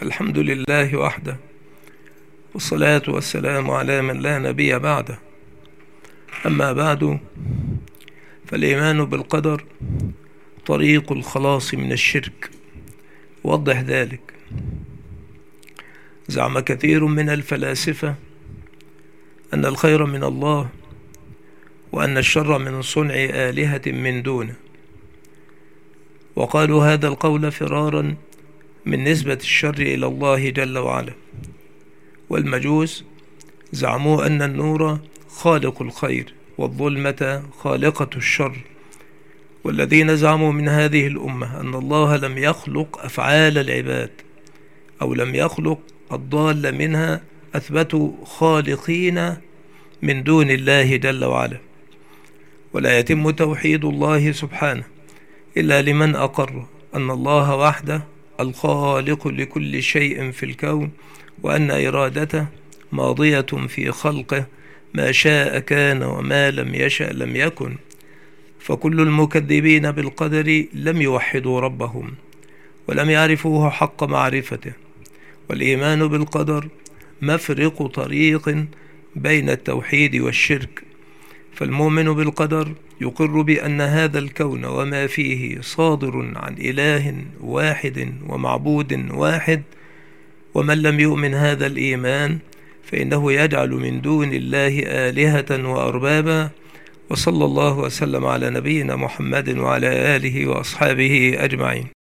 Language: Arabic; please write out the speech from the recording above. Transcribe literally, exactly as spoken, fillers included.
الحمد لله وحده، والصلاة والسلام على من لا نبي بعده. أما بعد، فالإيمان بالقدر طريق الخلاص من الشرك. وضح ذلك. زعم كثير من الفلاسفة أن الخير من الله، وأن الشر من صنع آلهة من دونه، وقالوا هذا القول فرارا من نسبة الشر إلى الله جل وعلا. والمجوس زعموا أن النور خالق الخير، والظلمة خالقة الشر. والذين زعموا من هذه الأمة أن الله لم يخلق أفعال العباد أو لم يخلق الضال منها، أثبتوا خالقين من دون الله جل وعلا. ولا يتم توحيد الله سبحانه إلا لمن أقر أن الله وحده الخالق لكل شيء في الكون، وأن إرادته ماضية في خلقه، ما شاء كان وما لم يشأ لم يكن. فكل المكذبين بالقدر لم يوحدوا ربهم ولم يعرفوه حق معرفته. والإيمان بالقدر مفرق طريق بين التوحيد والشرك. فالمؤمن بالقدر يقر بأن هذا الكون وما فيه صادر عن إله واحد ومعبود واحد. ومن لم يؤمن هذا الإيمان فإنه يجعل من دون الله آلهة وأربابا. وصلى الله وسلم على نبينا محمد وعلى آله وأصحابه أجمعين.